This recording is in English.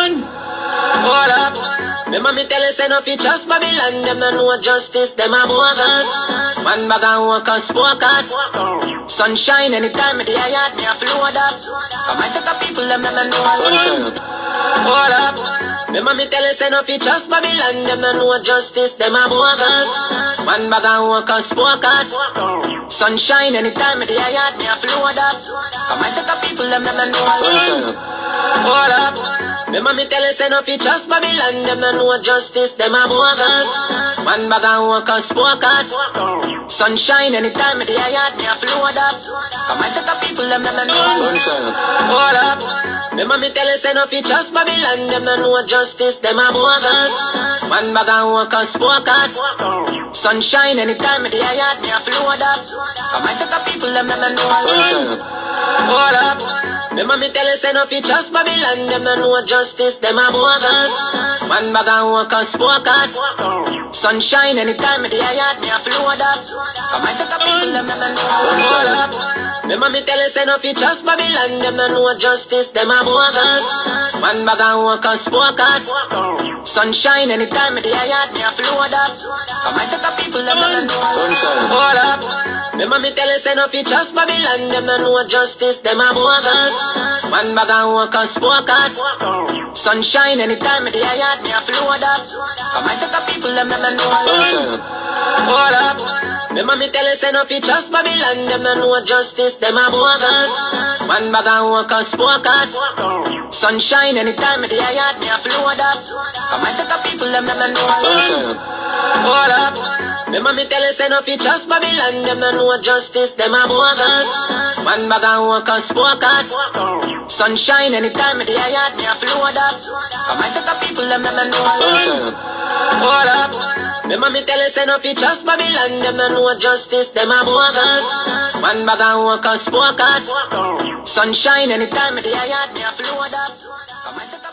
done. Hold up. Remember me tell you say no fi trust Babylon. Them no know justice, them a bogus. Man bag and workers, focus. Sunshine anytime me the yard, me a float up. Come I set up people, them no know sunshine. Hold up. Remember me tell you say no fi trust Babylon. Them no know justice, them a bogus. Man bag and workers, focus. Sunshine anytime me the yard, me a float up. Come I set up people, them no know sunshine. Hold up. Remember me tell you say no fi trust Babylon. Them no know justice, them a bogus. Man bag and workers, focus. Sunshine anytime me the yard, me a float up. Come I set up people, them no know sunshine. Hold up. Remember me tell you say no fi trust Babylon. Them no know justice, them a bogus. Man bag and workers, focus. Sunshine anytime me the yard, me a float up. Come I set up people, them no know sunshine. Hold up. Remember me tell you say no fi trust Babylon. Them no know justice, them a bogus. Man bag and workers, focus. Sunshine anytime me the yard, me a float up. Come I set up people, them no know sunshine. Remember me tell you say no fi trust Babylon. Them no know justice, them a bogus. Man bag and workers, focus. Sunshine anytime me the yard, me a float up. Come I set up people, them no know sunshine. Hold up. Remember me tell you say no fi trust Babylon. Them no know justice, them a bogus. Man bag and workers, focus. Sunshine anytime me the yard, me a float up. Come I set up people, them no know sunshine. Hold up. Remember me tell you say no fi trust Babylon. Them no know justice, them a bogus. Man bag and workers, focus. Sunshine anytime me the yard, me a float up. Come I set up people, them no know sunshine. Hold up. Remember me tell you say no fi trust Babylon. Them no know justice, them a bogus. Man bag and workers, focus. Sunshine anytime me the yard, me a float up. Come I set up people, them no know sunshine. Hold up. Remember me tell you say no fi trust Babylon. Them no know justice, them a bogus. Man bag and workers, focus. Sunshine anytime me the yard, me a float up. Come I set